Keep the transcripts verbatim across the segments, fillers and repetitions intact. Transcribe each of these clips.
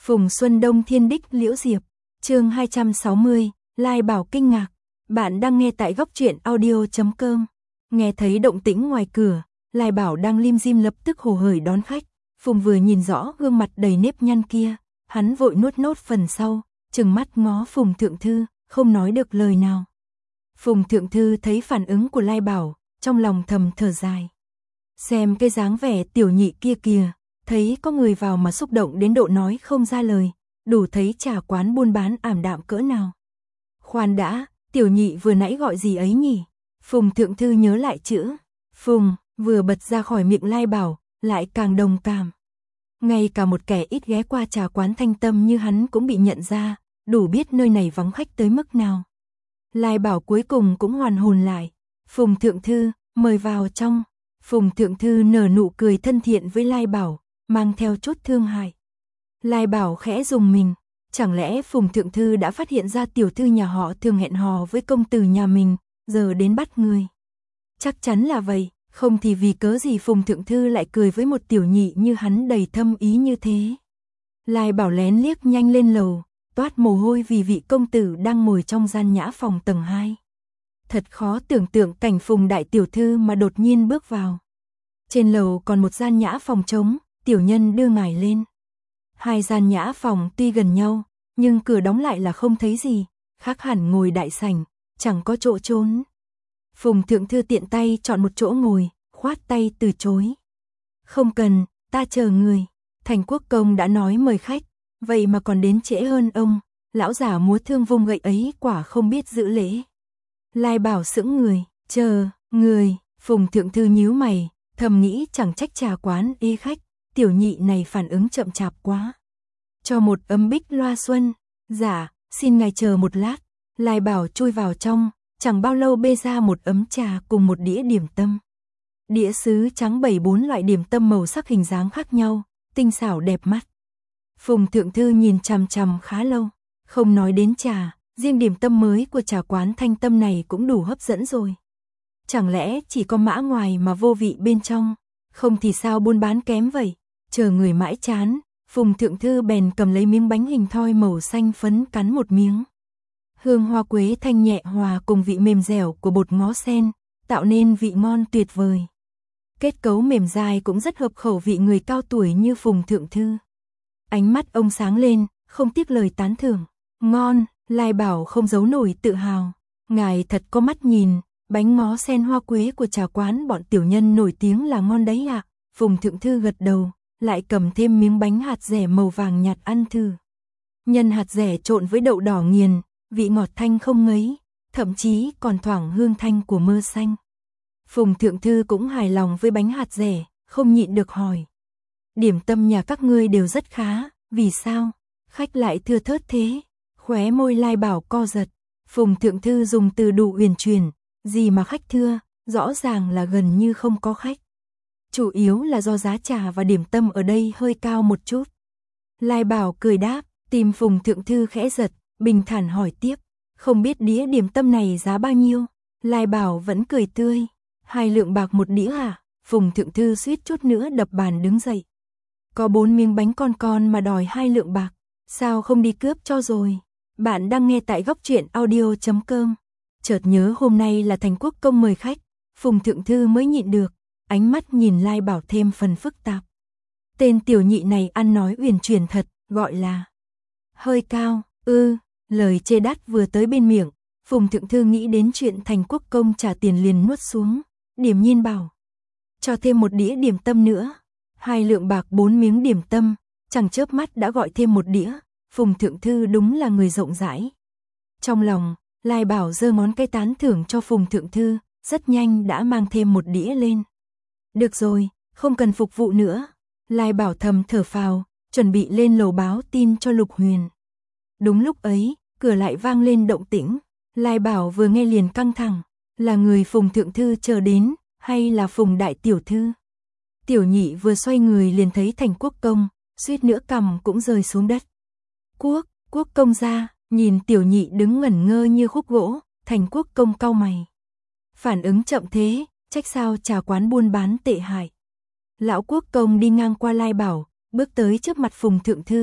Phùng Xuân Đông Thiên Đích Liễu Diệp, chương hai trăm sáu mươi, Lai Bảo kinh ngạc. Bạn đang nghe tại góc truyện audio chấm com. Nghe thấy động tĩnh ngoài cửa, Lai Bảo đang lim dim lập tức hồ hởi đón khách. Phùng vừa nhìn rõ gương mặt đầy nếp nhăn kia, hắn vội nuốt nốt phần sau, trừng mắt ngó Phùng Thượng Thư, không nói được lời nào. Phùng Thượng Thư thấy phản ứng của Lai Bảo, trong lòng thầm thở dài. Xem cái dáng vẻ tiểu nhị kia kìa, thấy có người vào mà xúc động đến độ nói không ra lời, đủ thấy trà quán buôn bán ảm đạm cỡ nào. Khoan đã, tiểu nhị vừa nãy gọi gì ấy nhỉ? Phùng Thượng Thư nhớ lại chữ Phùng, vừa bật ra khỏi miệng Lai Bảo, lại càng đồng cảm. Ngay cả một kẻ ít ghé qua trà quán Thanh Tâm như hắn cũng bị nhận ra, đủ biết nơi này vắng khách tới mức nào. Lai Bảo cuối cùng cũng hoàn hồn lại. Phùng Thượng Thư, mời vào trong. Phùng Thượng Thư nở nụ cười thân thiện với Lai Bảo, mang theo chút thương hại. Lai Bảo khẽ rùng mình, chẳng lẽ Phùng Thượng Thư đã phát hiện ra tiểu thư nhà họ thường hẹn hò với công tử nhà mình, giờ đến bắt người. Chắc chắn là vậy, không thì vì cớ gì Phùng Thượng Thư lại cười với một tiểu nhị như hắn đầy thâm ý như thế. Lai Bảo lén liếc nhanh lên lầu, toát mồ hôi vì vị công tử đang ngồi trong gian nhã phòng tầng hai. Thật khó tưởng tượng cảnh Phùng đại tiểu thư mà đột nhiên bước vào. Trên lầu còn một gian nhã phòng trống, tiểu nhân đưa ngài lên. Hai gian nhã phòng tuy gần nhau, nhưng cửa đóng lại là không thấy gì, khác hẳn ngồi đại sảnh, chẳng có chỗ trốn. Phùng Thượng Thư tiện tay chọn một chỗ ngồi, khoát tay từ chối. Không cần, ta chờ người. Thành Quốc Công đã nói mời khách, vậy mà còn đến trễ hơn ông. Lão giả múa thương vung gậy ấy quả không biết giữ lễ. Lai Bảo sững người, chờ, người. Phùng Thượng Thư nhíu mày, thầm nghĩ chẳng trách trà quán ê khách, tiểu nhị này phản ứng chậm chạp quá. Cho một ấm bích loa xuân. Dạ, xin ngài chờ một lát. Lai Bảo chui vào trong, chẳng bao lâu bê ra một ấm trà cùng một đĩa điểm tâm. Đĩa sứ trắng bày bốn loại điểm tâm màu sắc hình dáng khác nhau, tinh xảo đẹp mắt. Phùng Thượng Thư nhìn chằm chằm khá lâu, không nói đến trà, riêng điểm tâm mới của trà quán Thanh Tâm này cũng đủ hấp dẫn rồi. Chẳng lẽ chỉ có mã ngoài mà vô vị bên trong, không thì sao buôn bán kém vậy? Chờ người mãi chán, Phùng Thượng Thư bèn cầm lấy miếng bánh hình thoi màu xanh phấn cắn một miếng. Hương hoa quế thanh nhẹ hòa cùng vị mềm dẻo của bột ngó sen, tạo nên vị ngon tuyệt vời. Kết cấu mềm dai cũng rất hợp khẩu vị người cao tuổi như Phùng Thượng Thư. Ánh mắt ông sáng lên, không tiếc lời tán thưởng. Ngon, Lai Bảo không giấu nổi tự hào. Ngài thật có mắt nhìn, bánh ngó sen hoa quế của trà quán bọn tiểu nhân nổi tiếng là ngon đấy ạ. À. Phùng Thượng Thư gật đầu, lại cầm thêm miếng bánh hạt dẻ màu vàng nhạt ăn thử. Nhân hạt dẻ trộn với đậu đỏ nghiền, vị ngọt thanh không ngấy, thậm chí còn thoảng hương thanh của mơ xanh. Phùng Thượng Thư cũng hài lòng với bánh hạt dẻ, không nhịn được hỏi. Điểm tâm nhà các ngươi đều rất khá, vì sao? Khách lại thưa thớt thế. Khóe môi Lai Bảo co giật. Phùng Thượng Thư dùng từ đủ uyển chuyển, gì mà khách thưa, rõ ràng là gần như không có khách. Chủ yếu là do giá trà và điểm tâm ở đây hơi cao một chút. Lai Bảo cười đáp, tìm Phùng Thượng Thư khẽ giật, bình thản hỏi tiếp, không biết đĩa điểm tâm này giá bao nhiêu? Lai Bảo vẫn cười tươi, hai lượng bạc một đĩa à? Phùng Thượng Thư suýt chút nữa đập bàn đứng dậy. Có bốn miếng bánh con con mà đòi hai lượng bạc, sao không đi cướp cho rồi? Bạn đang nghe tại góc truyện audio chấm com. Chợt nhớ hôm nay là Thành Quốc Công mời khách, Phùng Thượng Thư mới nhịn được, ánh mắt nhìn Lai Bảo thêm phần phức tạp. Tên tiểu nhị này ăn nói uyển chuyển thật, gọi là hơi cao, ư, lời chê đắt vừa tới bên miệng, Phùng Thượng Thư nghĩ đến chuyện Thành Quốc Công trả tiền liền nuốt xuống, điềm nhiên bảo. Cho thêm một đĩa điểm tâm nữa, hai lượng bạc bốn miếng điểm tâm, chẳng chớp mắt đã gọi thêm một đĩa, Phùng Thượng Thư đúng là người rộng rãi. Trong lòng, Lai Bảo giơ ngón cái tán thưởng cho Phùng Thượng Thư, rất nhanh đã mang thêm một đĩa lên. Được rồi, không cần phục vụ nữa. Lai Bảo thầm thở phào, chuẩn bị lên lầu báo tin cho Lục Huyền. Đúng lúc ấy, cửa lại vang lên động tĩnh. Lai Bảo vừa nghe liền căng thẳng, là người Phùng Thượng Thư chờ đến, hay là Phùng đại tiểu thư? Tiểu nhị vừa xoay người liền thấy Thành Quốc Công, suýt nữa cằm cũng rơi xuống đất. Quốc, Quốc Công ra, nhìn tiểu nhị đứng ngẩn ngơ như khúc gỗ, Thành Quốc Công cau mày. Phản ứng chậm thế, trách sao trà quán buôn bán tệ hại. Lão Quốc Công đi ngang qua Lai Bảo, bước tới trước mặt Phùng Thượng Thư,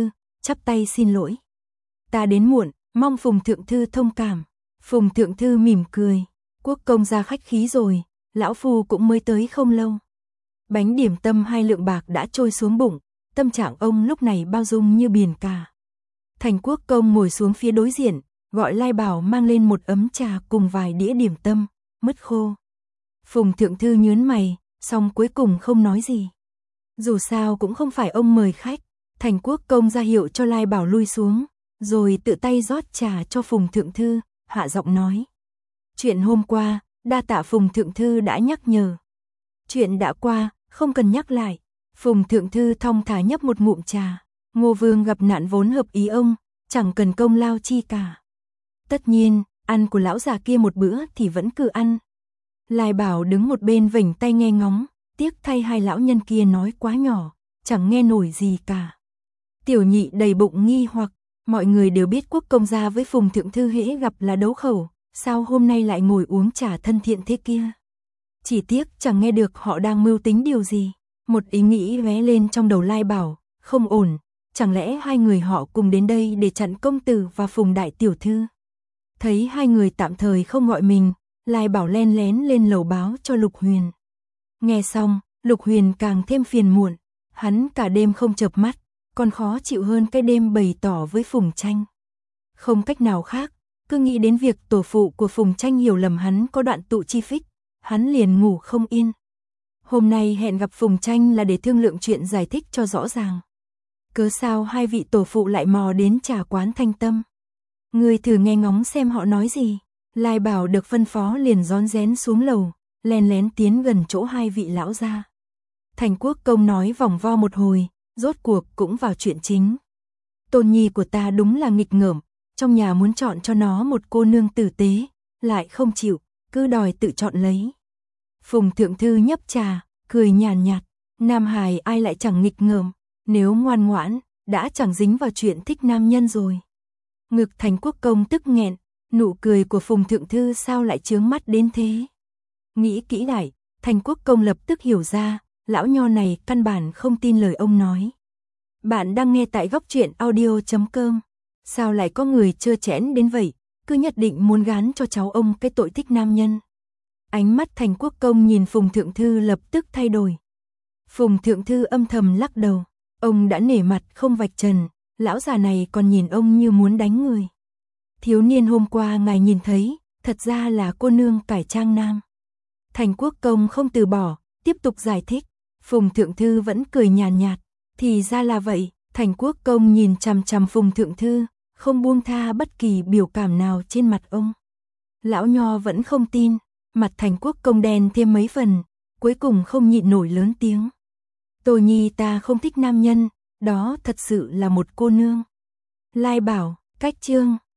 chắp tay xin lỗi. Ta đến muộn, mong Phùng thượng thư thông cảm. Phùng thượng thư mỉm cười, Quốc công gia khách khí rồi, lão phu cũng mới tới không lâu. Bánh điểm tâm hai lượng bạc đã trôi xuống bụng, tâm trạng ông lúc này bao dung như biển cả. Thành Quốc công ngồi xuống phía đối diện, gọi Lai Bảo mang lên một ấm trà cùng vài đĩa điểm tâm, mứt khô. Phùng thượng thư nhướng mày, xong cuối cùng không nói gì. Dù sao cũng không phải ông mời khách, Thành Quốc công ra hiệu cho Lai Bảo lui xuống, rồi tự tay rót trà cho Phùng thượng thư, hạ giọng nói. Chuyện hôm qua, đa tạ Phùng thượng thư đã nhắc nhở. Chuyện đã qua, không cần nhắc lại. Phùng thượng thư thong thả nhấp một ngụm trà. Ngô Vương gặp nạn vốn hợp ý ông, chẳng cần công lao chi cả. Tất nhiên, ăn của lão già kia một bữa thì vẫn cứ ăn. Lai Bảo đứng một bên vểnh tay nghe ngóng, tiếc thay hai lão nhân kia nói quá nhỏ, chẳng nghe nổi gì cả. Tiểu nhị đầy bụng nghi hoặc, mọi người đều biết Quốc công gia với Phùng thượng thư hễ gặp là đấu khẩu, sao hôm nay lại ngồi uống trà thân thiện thế kia. Chỉ tiếc chẳng nghe được họ đang mưu tính điều gì. Một ý nghĩ lóe lên trong đầu Lai Bảo, không ổn, chẳng lẽ hai người họ cùng đến đây để chặn công tử và Phùng đại tiểu thư. Thấy hai người tạm thời không gọi mình, Lai Bảo len lén lên lầu báo cho Lục Huyền. Nghe xong, Lục Huyền càng thêm phiền muộn, hắn cả đêm không chợp mắt, còn khó chịu hơn cái đêm bày tỏ với Phùng Tranh. Không cách nào khác, cứ nghĩ đến việc tổ phụ của Phùng Tranh hiểu lầm hắn có đoạn tụ chi phích, hắn liền ngủ không yên. Hôm nay hẹn gặp Phùng Tranh là để thương lượng chuyện giải thích cho rõ ràng. Cớ sao hai vị tổ phụ lại mò đến trà quán Thanh Tâm? Ngươi thử nghe ngóng xem họ nói gì. Lai Bảo được phân phó liền rón rén xuống lầu, len lén tiến gần chỗ hai vị lão gia. Thành Quốc công nói vòng vo một hồi, rốt cuộc cũng vào chuyện chính. Tôn nhi của ta đúng là nghịch ngợm, trong nhà muốn chọn cho nó một cô nương tử tế, lại không chịu, cứ đòi tự chọn lấy. Phùng thượng thư nhấp trà, cười nhàn nhạt, Nam Hải ai lại chẳng nghịch ngợm, nếu ngoan ngoãn, đã chẳng dính vào chuyện thích nam nhân rồi. Ngực Thành Quốc công tức nghẹn, nụ cười của Phùng thượng thư sao lại chướng mắt đến thế. Nghĩ kỹ lại, Thành Quốc công lập tức hiểu ra, lão nho này căn bản không tin lời ông nói. Bạn đang nghe tại góc truyện audio chấm com. Sao lại có người trơ trẽn đến vậy, cứ nhất định muốn gán cho cháu ông cái tội thích nam nhân. Ánh mắt Thành Quốc công nhìn Phùng thượng thư lập tức thay đổi. Phùng thượng thư âm thầm lắc đầu, ông đã nể mặt không vạch trần, lão già này còn nhìn ông như muốn đánh người. Thiếu niên hôm qua ngài nhìn thấy, thật ra là cô nương cải trang nam. Thành Quốc công không từ bỏ, tiếp tục giải thích. Phùng thượng thư vẫn cười nhàn nhạt, thì ra là vậy. Thành Quốc công nhìn chằm chằm Phùng thượng thư, không buông tha bất kỳ biểu cảm nào trên mặt ông. Lão nho vẫn không tin, mặt Thành Quốc công đen thêm mấy phần, cuối cùng không nhịn nổi lớn tiếng. Tô nhi ta không thích nam nhân, đó thật sự là một cô nương. Lai Bảo, cách chương